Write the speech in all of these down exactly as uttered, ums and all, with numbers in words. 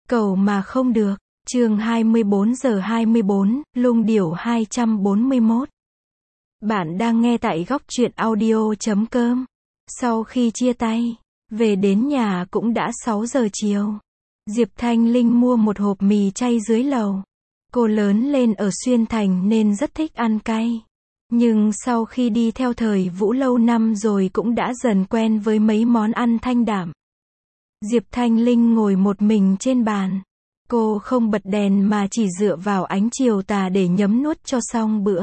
Cầu mà không được. Chương hai mươi bốn giờ hai mươi bốn, Lung Điểu hai trăm bốn mươi mốt. Bạn đang nghe tại góc truyện audio chấm com. Sau khi chia tay, về đến nhà cũng đã sáu giờ chiều. Diệp Thanh Linh mua một hộp mì chay dưới lầu. Cô lớn lên ở Xuyên Thành nên rất thích ăn cay. Nhưng sau khi đi theo thời Vũ lâu năm rồi cũng đã dần quen với mấy món ăn thanh đạm. Diệp Thanh Linh ngồi một mình trên bàn. Cô không bật đèn mà chỉ dựa vào ánh chiều tà để nhấm nuốt cho xong bữa.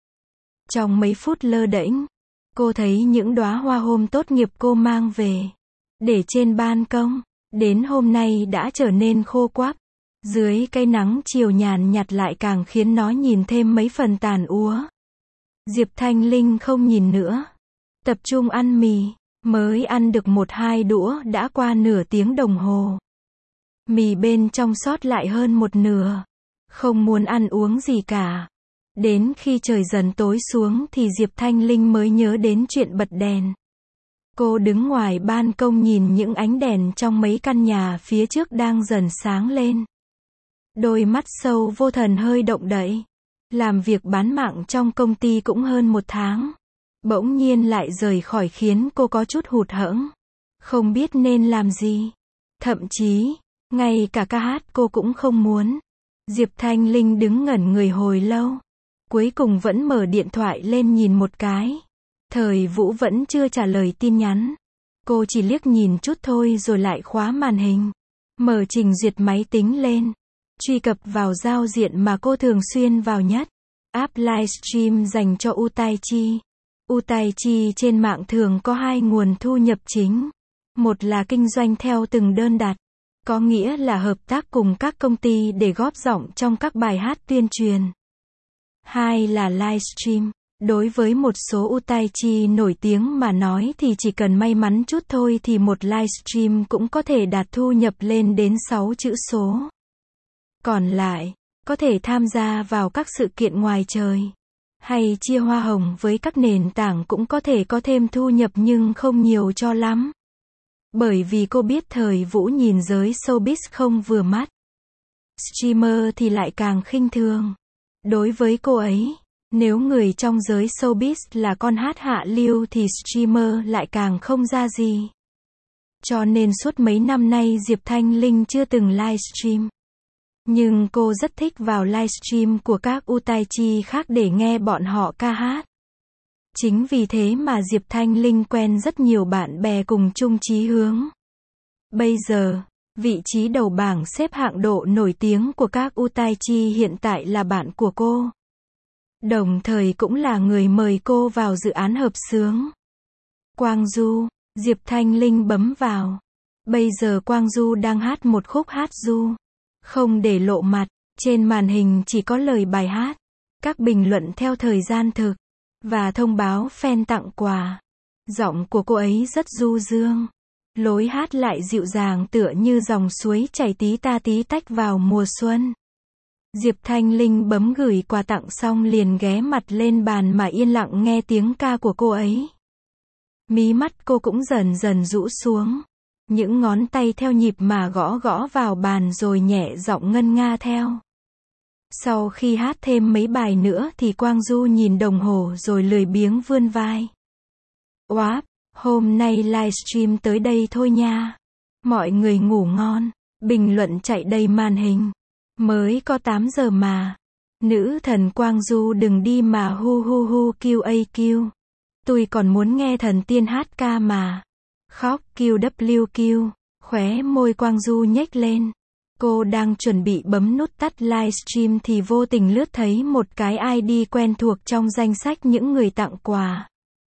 Trong mấy phút lơ đễnh, cô thấy những đóa hoa hôm tốt nghiệp cô mang về, để trên ban công, đến hôm nay đã trở nên khô quắp. Dưới cái nắng chiều nhàn nhạt lại càng khiến nó nhìn thêm mấy phần tàn úa. Diệp Thanh Linh không nhìn nữa. Tập trung ăn mì, mới ăn được một hai đũa đã qua nửa tiếng đồng hồ. Mì bên trong sót lại hơn một nửa. Không muốn ăn uống gì cả. Đến khi trời dần tối xuống thì Diệp Thanh Linh mới nhớ đến chuyện bật đèn. Cô đứng ngoài ban công nhìn những ánh đèn trong mấy căn nhà phía trước đang dần sáng lên. Đôi mắt sâu vô thần hơi động đậy. Làm việc bán mạng trong công ty cũng hơn một tháng. Bỗng nhiên lại rời khỏi khiến cô có chút hụt hẫng. Không biết nên làm gì. Thậm chí, ngay cả ca hát cô cũng không muốn. Diệp Thanh Linh đứng ngẩn người hồi lâu. Cuối cùng vẫn mở điện thoại lên nhìn một cái. Thời Vũ vẫn chưa trả lời tin nhắn. Cô chỉ liếc nhìn chút thôi rồi lại khóa màn hình. Mở trình duyệt máy tính lên. Truy cập vào giao diện mà cô thường xuyên vào nhất. App livestream dành cho Utaichi. Utaichi trên mạng thường có hai nguồn thu nhập chính. Một là kinh doanh theo từng đơn đặt. Có nghĩa là hợp tác cùng các công ty để góp giọng trong các bài hát tuyên truyền. Hai là livestream. Đối với một số Utaichi nổi tiếng mà nói thì chỉ cần may mắn chút thôi thì một livestream cũng có thể đạt thu nhập lên đến sáu chữ số. Còn lại, có thể tham gia vào các sự kiện ngoài trời. Hay chia hoa hồng với các nền tảng cũng có thể có thêm thu nhập nhưng không nhiều cho lắm. Bởi vì cô biết thời Vũ nhìn giới showbiz không vừa mắt. Streamer thì lại càng khinh thường. Đối với cô ấy, nếu người trong giới showbiz là con hát hạ lưu thì streamer lại càng không ra gì. Cho nên suốt mấy năm nay Diệp Thanh Linh chưa từng livestream. Nhưng cô rất thích vào livestream của các Utaichi khác để nghe bọn họ ca hát. Chính vì thế mà Diệp Thanh Linh quen rất nhiều bạn bè cùng chung chí hướng. Bây giờ, vị trí đầu bảng xếp hạng độ nổi tiếng của các Utaichi hiện tại là bạn của cô. Đồng thời cũng là người mời cô vào dự án hợp xướng. Quang Du, Diệp Thanh Linh bấm vào. Bây giờ Quang Du đang hát một khúc hát du. Không để lộ mặt, trên màn hình chỉ có lời bài hát, các bình luận theo thời gian thực, và thông báo fan tặng quà. Giọng của cô ấy rất du dương. Lối hát lại dịu dàng tựa như dòng suối chảy tí ta tí tách vào mùa xuân. Diệp Thanh Linh bấm gửi quà tặng xong liền ghé mặt lên bàn mà yên lặng nghe tiếng ca của cô ấy. Mí mắt cô cũng dần dần rũ xuống. Những ngón tay theo nhịp mà gõ gõ vào bàn rồi nhẹ giọng ngân nga theo. Sau khi hát thêm mấy bài nữa thì Quang Du nhìn đồng hồ rồi lười biếng vươn vai. Oáp, hôm nay livestream tới đây thôi nha. Mọi người ngủ ngon. Bình luận chạy đầy màn hình. Mới có tám giờ mà. Nữ thần Quang Du đừng đi mà hu hu hu kêu a kêu. Tôi còn muốn nghe thần tiên hát ca mà. Khóc kêu W kêu. Khóe môi Quang Du nhếch lên. Cô đang chuẩn bị bấm nút tắt livestream thì vô tình lướt thấy một cái i đê quen thuộc trong danh sách những người tặng quà.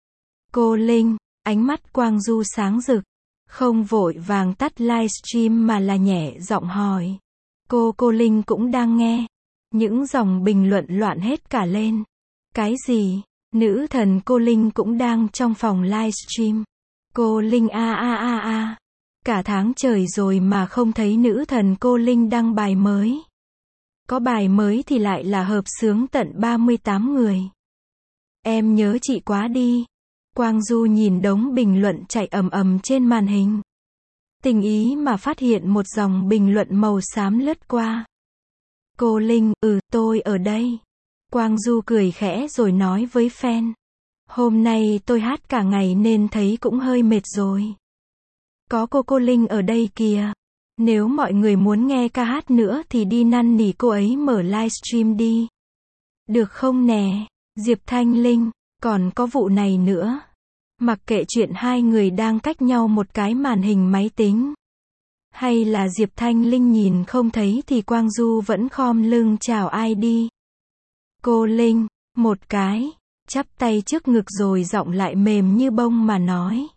Cô Linh, ánh mắt Quang Du sáng rực. Không vội vàng tắt livestream mà là nhẹ giọng hỏi. Cô cô Linh cũng đang nghe. Những dòng bình luận loạn hết cả lên. Cái gì? Nữ thần cô Linh cũng đang trong phòng livestream. Cô Linh a a a a. Cả tháng trời rồi mà không thấy nữ thần cô Linh đăng bài mới. Có bài mới thì lại là hợp xướng tận ba mươi tám người. Em nhớ chị quá đi. Quang Du nhìn đống bình luận chạy ầm ầm trên màn hình. Tình ý mà phát hiện một dòng bình luận màu xám lướt qua. Cô Linh, ừ, tôi ở đây. Quang Du cười khẽ rồi nói với fan. Hôm nay tôi hát cả ngày nên thấy cũng hơi mệt rồi. Có cô cô Linh ở đây kìa. Nếu mọi người muốn nghe ca hát nữa thì đi năn nỉ cô ấy mở livestream đi. Được không nè? Diệp Thanh Linh, còn có vụ này nữa. Mặc kệ chuyện hai người đang cách nhau một cái màn hình máy tính. Hay là Diệp Thanh Linh nhìn không thấy thì Quang Du vẫn khom lưng chào ai đi. Cô Linh, một cái, chắp tay trước ngực rồi giọng lại mềm như bông mà nói.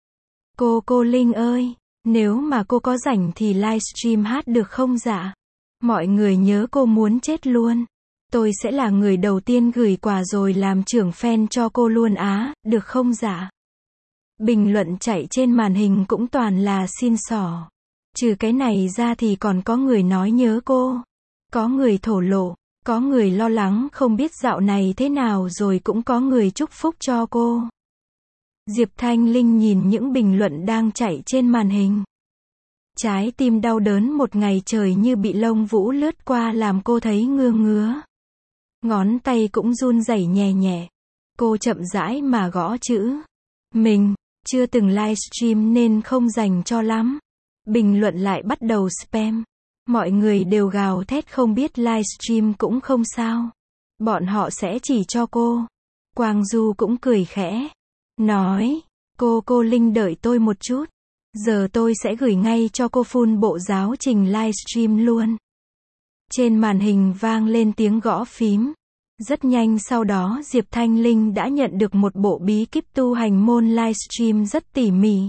Cô cô Linh ơi, nếu mà cô có rảnh thì livestream hát được không dạ? Mọi người nhớ cô muốn chết luôn. Tôi sẽ là người đầu tiên gửi quà rồi làm trưởng fan cho cô luôn á, được không dạ? Bình luận chạy trên màn hình cũng toàn là xin xỏ. Trừ cái này ra thì còn có người nói nhớ cô. Có người thổ lộ, có người lo lắng không biết dạo này thế nào rồi cũng có người chúc phúc cho cô. Diệp Thanh Linh nhìn những bình luận đang chạy trên màn hình. Trái tim đau đớn một ngày trời như bị lông vũ lướt qua làm cô thấy ngứa ngứa. Ngón tay cũng run rẩy nhẹ nhẹ. Cô chậm rãi mà gõ chữ. Mình, chưa từng livestream nên không dành cho lắm. Bình luận lại bắt đầu spam. Mọi người đều gào thét không biết livestream cũng không sao. Bọn họ sẽ chỉ cho cô. Quang Du cũng cười khẽ. Nói, cô cô Linh đợi tôi một chút. Giờ tôi sẽ gửi ngay cho cô full bộ giáo trình livestream luôn. Trên màn hình vang lên tiếng gõ phím. Rất nhanh sau đó Diệp Thanh Linh đã nhận được một bộ bí kíp tu hành môn livestream rất tỉ mỉ.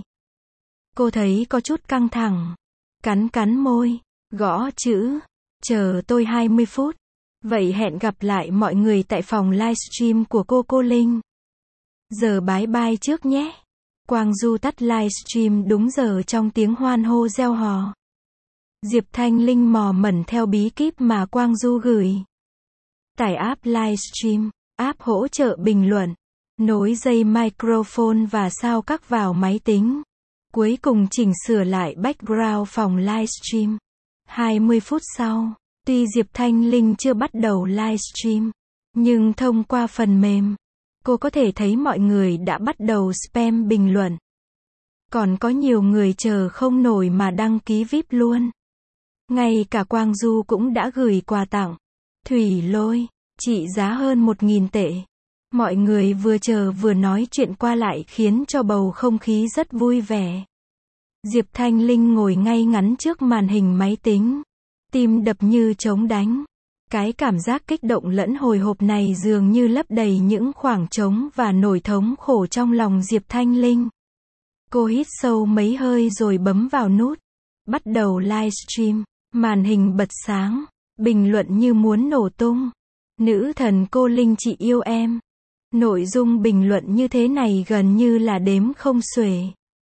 Cô thấy có chút căng thẳng. Cắn cắn môi, gõ chữ. Chờ tôi hai mươi phút. Vậy hẹn gặp lại mọi người tại phòng livestream của cô cô Linh. Giờ bye bye trước nhé. Quang Du tắt livestream đúng giờ trong tiếng hoan hô reo hò. Diệp Thanh Linh mò mẩn theo bí kíp mà Quang Du gửi. Tải app livestream, app hỗ trợ bình luận, nối dây microphone và sao các vào máy tính. Cuối cùng chỉnh sửa lại background phòng livestream. hai mươi phút sau, tuy Diệp Thanh Linh chưa bắt đầu livestream, nhưng thông qua phần mềm, cô có thể thấy mọi người đã bắt đầu spam bình luận. Còn có nhiều người chờ không nổi mà đăng ký vi ai pi luôn. Ngay cả Quang Du cũng đã gửi quà tặng. Thủy lôi, trị giá hơn một nghìn tệ. Mọi người vừa chờ vừa nói chuyện qua lại khiến cho bầu không khí rất vui vẻ. Diệp Thanh Linh ngồi ngay ngắn trước màn hình máy tính. Tim đập như trống đánh. Cái cảm giác kích động lẫn hồi hộp này dường như lấp đầy những khoảng trống và nỗi thống khổ trong lòng Diệp Thanh Linh. Cô hít sâu mấy hơi rồi bấm vào nút. Bắt đầu livestream. Màn hình bật sáng. Bình luận như muốn nổ tung. Nữ thần cô Linh chị yêu em. Nội dung bình luận như thế này gần như là đếm không xuể.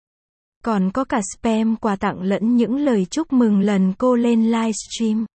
Còn có cả spam quà tặng lẫn những lời chúc mừng lần cô lên livestream.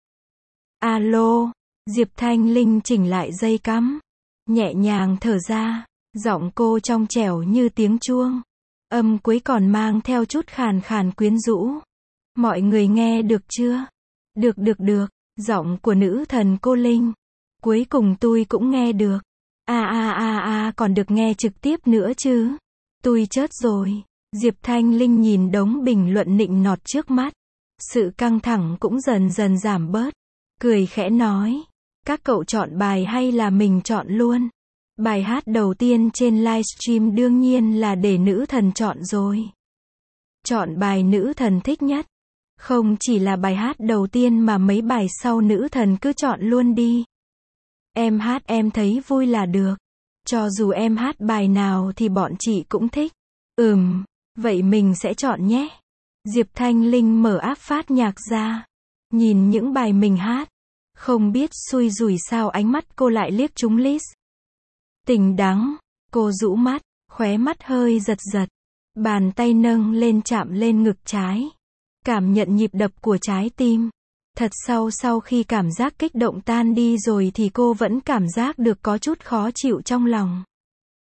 Alo, Diệp Thanh Linh chỉnh lại dây cắm. Nhẹ nhàng thở ra. Giọng cô trong trẻo như tiếng chuông. Âm cuối còn mang theo chút khàn khàn quyến rũ. Mọi người nghe được chưa? Được được được. Giọng của nữ thần cô Linh. Cuối cùng tôi cũng nghe được. À à à à còn được nghe trực tiếp nữa chứ. Tôi chớt rồi. Diệp Thanh Linh nhìn đống bình luận nịnh nọt trước mắt. Sự căng thẳng cũng dần dần giảm bớt. Cười khẽ nói. Các cậu chọn bài hay là mình chọn luôn? Bài hát đầu tiên trên livestream đương nhiên là để nữ thần chọn rồi. Chọn bài nữ thần thích nhất. Không chỉ là bài hát đầu tiên mà mấy bài sau nữ thần cứ chọn luôn đi. Em hát em thấy vui là được. Cho dù em hát bài nào thì bọn chị cũng thích. Ừm, vậy mình sẽ chọn nhé. Diệp Thanh Linh mở app phát nhạc ra. Nhìn những bài mình hát. Không biết xui rủi sao ánh mắt cô lại liếc trúng list. Tình đắng. Cô rũ mắt, khóe mắt hơi giật giật. Bàn tay nâng lên chạm lên ngực trái. Cảm nhận nhịp đập của trái tim. Thật sau sau khi cảm giác kích động tan đi rồi thì cô vẫn cảm giác được có chút khó chịu trong lòng.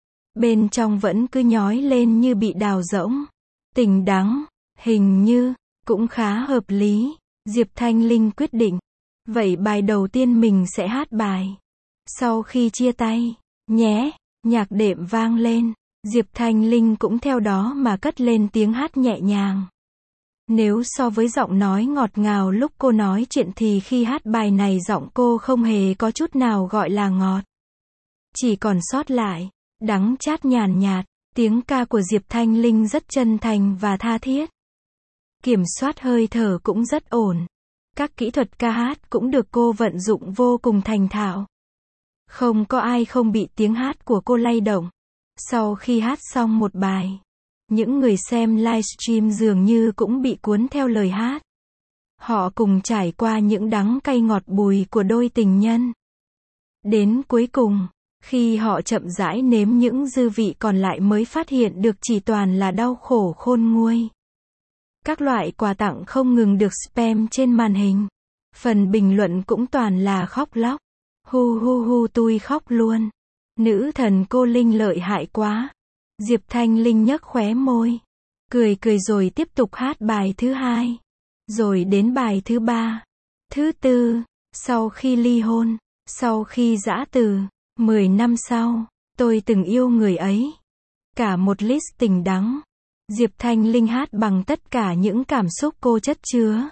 Bên trong vẫn cứ nhói lên như bị đào rỗng. Tình đắng, hình như, Cũng khá hợp lý. Diệp Thanh Linh quyết định. Vậy bài đầu tiên mình sẽ hát bài Sau khi chia tay, nhé. Nhạc đệm vang lên. Diệp Thanh Linh cũng theo đó mà cất lên tiếng hát nhẹ nhàng. Nếu so với giọng nói ngọt ngào lúc cô nói chuyện thì khi hát bài này giọng cô không hề có chút nào gọi là ngọt. Chỉ còn sót lại đắng chát nhàn nhạt. Tiếng ca của Diệp Thanh Linh rất chân thành và tha thiết. Kiểm soát hơi thở cũng rất ổn. Các kỹ thuật ca hát cũng được cô vận dụng vô cùng thành thạo. Không có ai không bị tiếng hát của cô lay động. Sau khi hát xong một bài, những người xem livestream dường như cũng bị cuốn theo lời hát. Họ cùng trải qua những đắng cay ngọt bùi của đôi tình nhân. Đến cuối cùng, khi họ chậm rãi nếm những dư vị còn lại mới phát hiện được chỉ toàn là đau khổ khôn nguôi. Các loại quà tặng không ngừng được spam trên màn hình. Phần bình luận cũng toàn là khóc lóc. Hu hu hu tui khóc luôn. Nữ thần cô Linh lợi hại quá. Diệp Thanh Linh nhếch khóe môi. Cười cười rồi tiếp tục hát bài thứ hai. Rồi đến bài thứ ba. Thứ tư. Sau khi ly hôn. Sau khi giã từ. Mười năm sau. Tôi từng yêu người ấy. Cả một list tình đắng. Diệp Thanh Linh hát bằng tất cả những cảm xúc cô chất chứa.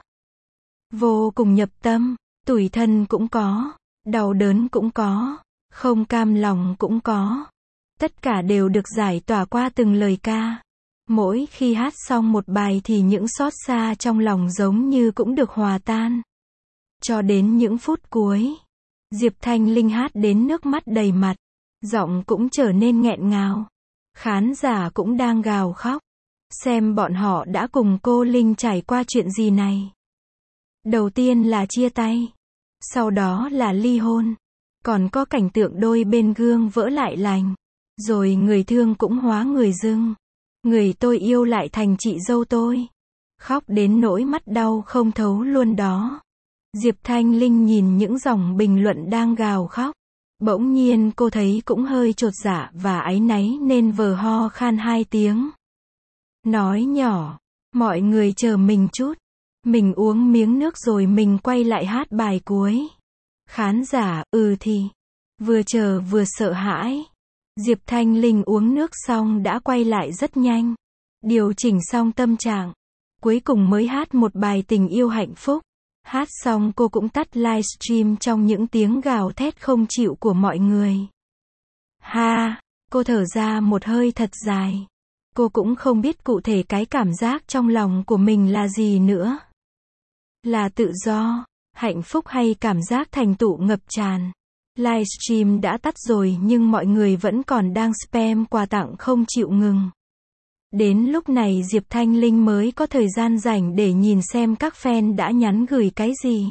Vô cùng nhập tâm. Tủi thân cũng có. Đau đớn cũng có. Không cam lòng cũng có. Tất cả đều được giải tỏa qua từng lời ca. Mỗi khi hát xong một bài thì những xót xa trong lòng giống như cũng được hòa tan. Cho đến những phút cuối, Diệp Thanh Linh hát đến nước mắt đầy mặt. Giọng cũng trở nên nghẹn ngào. Khán giả cũng đang gào khóc. Xem bọn họ đã cùng cô Linh trải qua chuyện gì này. Đầu tiên là chia tay. Sau đó là ly hôn. Còn có cảnh tượng đôi bên gương vỡ lại lành. Rồi người thương cũng hóa người dưng. Người tôi yêu lại thành chị dâu tôi. Khóc đến nỗi mắt đau không thấu luôn đó. Diệp Thanh Linh nhìn những dòng bình luận đang gào khóc. Bỗng nhiên cô thấy cũng hơi chột dạ và áy náy nên vờ ho khan hai tiếng. Nói nhỏ, mọi người chờ mình chút. Mình uống miếng nước rồi mình quay lại hát bài cuối. Khán giả, ừ thì. Vừa chờ vừa sợ hãi. Diệp Thanh Linh uống nước xong đã quay lại rất nhanh. Điều chỉnh xong tâm trạng. Cuối cùng mới hát một bài tình yêu hạnh phúc. Hát xong cô cũng tắt livestream trong những tiếng gào thét không chịu của mọi người. Ha, cô thở ra một hơi thật dài. Cô cũng không biết cụ thể cái cảm giác trong lòng của mình là gì nữa. Là tự do, hạnh phúc hay cảm giác thành tựu ngập tràn. Livestream đã tắt rồi nhưng mọi người vẫn còn đang spam quà tặng không chịu ngừng. Đến lúc này Diệp Thanh Linh mới có thời gian rảnh để nhìn xem các fan đã nhắn gửi cái gì.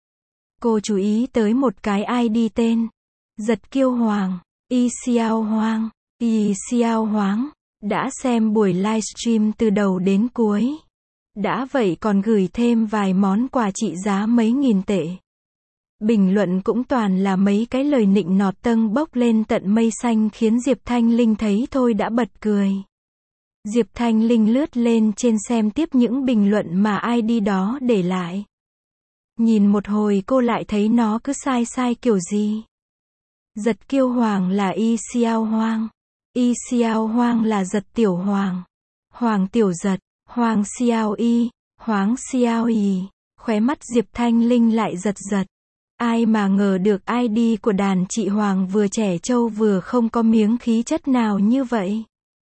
Cô chú ý tới một cái i đê tên. Giật Kiêu Hoàng, Y Xiao Hoang, Y Xiao Hoáng. Đã xem buổi livestream từ đầu đến cuối. Đã vậy còn gửi thêm vài món quà trị giá mấy nghìn tệ. Bình luận cũng toàn là mấy cái lời nịnh nọt tâng bốc lên tận mây xanh khiến Diệp Thanh Linh thấy thôi đã bật cười. Diệp Thanh Linh lướt lên trên xem tiếp những bình luận mà i đê đó để lại. Nhìn một hồi cô lại thấy nó cứ sai sai kiểu gì. Giật Kiêu Hoàng là Y Xiao Hoang. Y Xiao Hoang là Giật Tiểu Hoàng. Hoàng Tiểu Giật, Hoàng Xiao Y, Hoáng Xiao Y. Khóe mắt Diệp Thanh Linh lại giật giật. Ai mà ngờ được i đê của đàn chị Hoàng vừa trẻ trâu vừa không có miếng khí chất nào như vậy.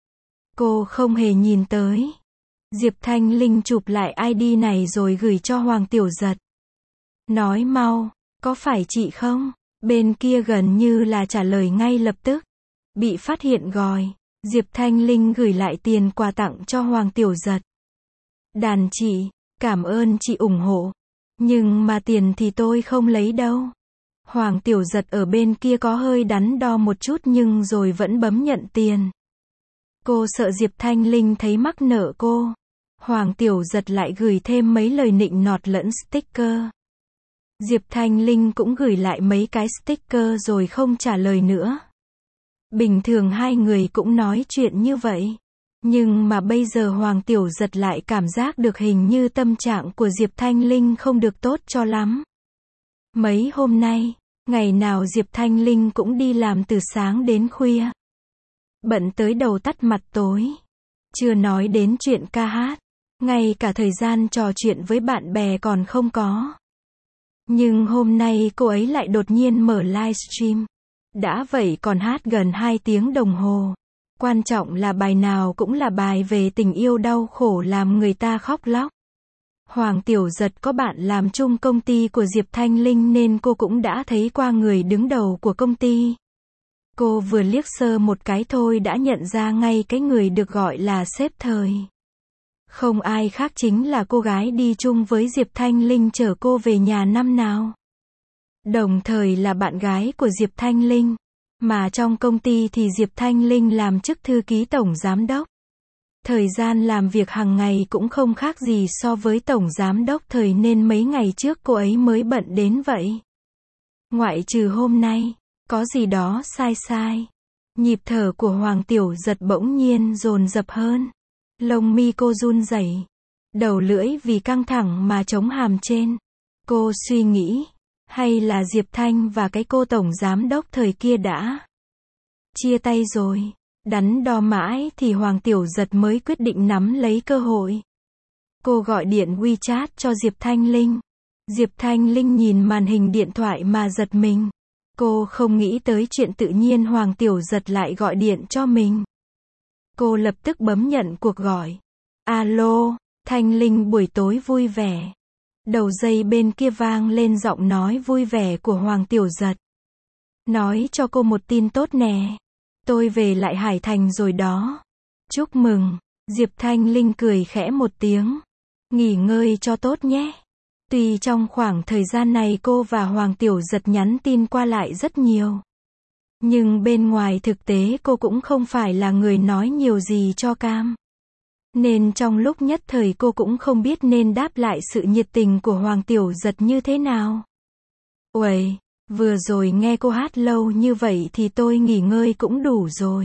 Cô không hề nhìn tới. Diệp Thanh Linh chụp lại i đê này rồi gửi cho Hoàng Tiểu Giật. Nói mau, có phải chị không? Bên kia gần như là trả lời ngay lập tức. Bị phát hiện gòi. Diệp Thanh Linh gửi lại tiền quà tặng cho Hoàng Tiểu Giật. Đàn chị, cảm ơn chị ủng hộ. Nhưng mà tiền thì tôi không lấy đâu. Hoàng Tiểu Giật ở bên kia có hơi đắn đo một chút nhưng rồi vẫn bấm nhận tiền. Cô sợ Diệp Thanh Linh thấy mắc nợ cô. Hoàng Tiểu Giật lại gửi thêm mấy lời nịnh nọt lẫn sticker. Diệp Thanh Linh cũng gửi lại mấy cái sticker rồi không trả lời nữa. Bình thường hai người cũng nói chuyện như vậy. Nhưng mà bây giờ Hoàng Tiểu Giật lại cảm giác được hình như tâm trạng của Diệp Thanh Linh không được tốt cho lắm. Mấy hôm nay, ngày nào Diệp Thanh Linh cũng đi làm từ sáng đến khuya. Bận tới đầu tắt mặt tối. Chưa nói đến chuyện ca hát. Ngay cả thời gian trò chuyện với bạn bè còn không có. Nhưng hôm nay cô ấy lại đột nhiên mở livestream. Đã vậy còn hát gần hai tiếng đồng hồ. Quan trọng là bài nào cũng là bài về tình yêu đau khổ làm người ta khóc lóc. Hoàng Tiểu Giật có bạn làm chung công ty của Diệp Thanh Linh nên cô cũng đã thấy qua người đứng đầu của công ty. Cô vừa liếc sơ một cái thôi đã nhận ra ngay cái người được gọi là sếp thời. Không ai khác chính là cô gái đi chung với Diệp Thanh Linh chở cô về nhà năm nào. Đồng thời là bạn gái của Diệp Thanh Linh. Mà trong công ty thì Diệp Thanh Linh làm chức thư ký tổng giám đốc. Thời gian làm việc hàng ngày cũng không khác gì so với tổng giám đốc thời nên mấy ngày trước cô ấy mới bận đến vậy. Ngoại trừ hôm nay, có gì đó sai sai. Nhịp thở của Hoàng Tiểu Giật bỗng nhiên dồn dập hơn. Lông mi cô run rẩy, đầu lưỡi vì căng thẳng mà chống hàm trên. Cô suy nghĩ, hay là Diệp Thanh và cái cô tổng giám đốc thời kia đã chia tay rồi. Đắn đo mãi thì Hoàng Tiểu Giật mới quyết định nắm lấy cơ hội. Cô gọi điện WeChat cho Diệp Thanh Linh. Diệp Thanh Linh nhìn màn hình điện thoại mà giật mình. Cô không nghĩ tới chuyện tự nhiên Hoàng Tiểu Giật lại gọi điện cho mình. Cô lập tức bấm nhận cuộc gọi. Alo, Thanh Linh buổi tối vui vẻ. Đầu dây bên kia vang lên giọng nói vui vẻ của Hoàng Tiểu Giật. Nói cho cô một tin tốt nè. Tôi về lại Hải Thành rồi đó. Chúc mừng. Diệp Thanh Linh cười khẽ một tiếng. Nghỉ ngơi cho tốt nhé. Tuy trong khoảng thời gian này cô và Hoàng Tiểu Giật nhắn tin qua lại rất nhiều. Nhưng bên ngoài thực tế cô cũng không phải là người nói nhiều gì cho cam. Nên trong lúc nhất thời cô cũng không biết nên đáp lại sự nhiệt tình của Hoàng Tiểu Giật như thế nào. Uầy, vừa rồi nghe cô hát lâu như vậy thì tôi nghỉ ngơi cũng đủ rồi.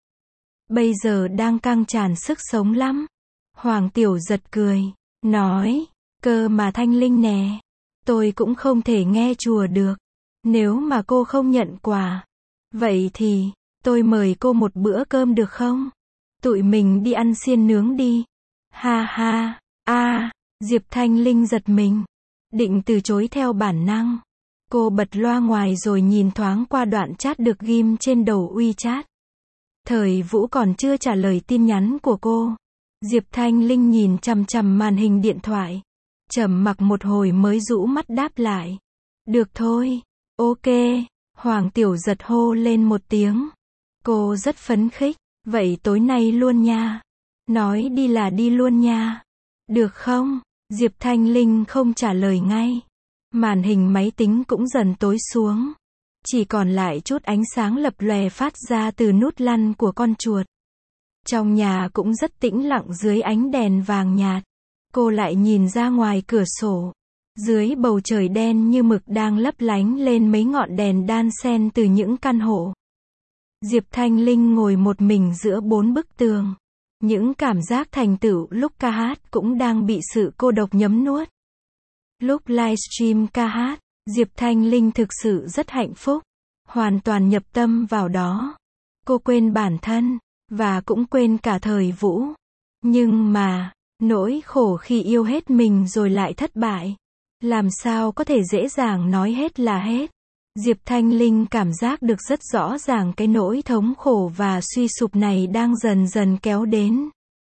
Bây giờ đang căng tràn sức sống lắm. Hoàng Tiểu Giật cười, nói, cơ mà Thanh Linh nè, tôi cũng không thể nghe chùa được. Nếu mà cô không nhận quà, vậy thì, tôi mời cô một bữa cơm được không? Tụi mình đi ăn xiên nướng đi. Ha ha, a, Diệp Thanh Linh giật mình. Định từ chối theo bản năng. Cô bật loa ngoài rồi nhìn thoáng qua đoạn chat được ghim trên đầu WeChat. Thời Vũ còn chưa trả lời tin nhắn của cô. Diệp Thanh Linh nhìn chằm chằm màn hình điện thoại. Trầm mặc một hồi mới rũ mắt đáp lại. Được thôi, ok. Hoàng Tiểu Giật hô lên một tiếng. Cô rất phấn khích. Vậy tối nay luôn nha. Nói đi là đi luôn nha. Được không? Diệp Thanh Linh không trả lời ngay. Màn hình máy tính cũng dần tối xuống. Chỉ còn lại chút ánh sáng lập lòe phát ra từ nút lăn của con chuột. Trong nhà cũng rất tĩnh lặng dưới ánh đèn vàng nhạt. Cô lại nhìn ra ngoài cửa sổ. Dưới bầu trời đen như mực đang lấp lánh lên mấy ngọn đèn đan xen từ những căn hộ. Diệp Thanh Linh ngồi một mình giữa bốn bức tường. Những cảm giác thành tựu lúc ca hát cũng đang bị sự cô độc nhấm nuốt. Lúc livestream ca hát, Diệp Thanh Linh thực sự rất hạnh phúc. Hoàn toàn nhập tâm vào đó. Cô quên bản thân, và cũng quên cả Thời Vũ. Nhưng mà, nỗi khổ khi yêu hết mình rồi lại thất bại. Làm sao có thể dễ dàng nói hết là hết. Diệp Thanh Linh cảm giác được rất rõ ràng cái nỗi thống khổ và suy sụp này đang dần dần kéo đến.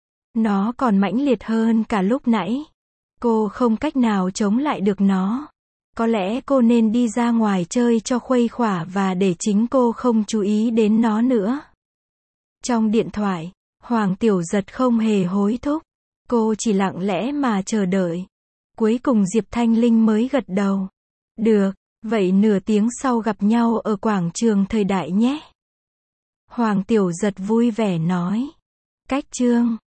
Nó còn mãnh liệt hơn cả lúc nãy. Cô không cách nào chống lại được nó. Có lẽ cô nên đi ra ngoài chơi cho khuây khỏa và để chính cô không chú ý đến nó nữa. Trong điện thoại, Hoàng Tiểu Giật không hề hối thúc. Cô chỉ lặng lẽ mà chờ đợi. Cuối cùng Diệp Thanh Linh mới gật đầu. Được, vậy nửa tiếng sau gặp nhau ở quảng trường Thời Đại nhé. Hoàng Tiểu Giật vui vẻ nói. Cách chương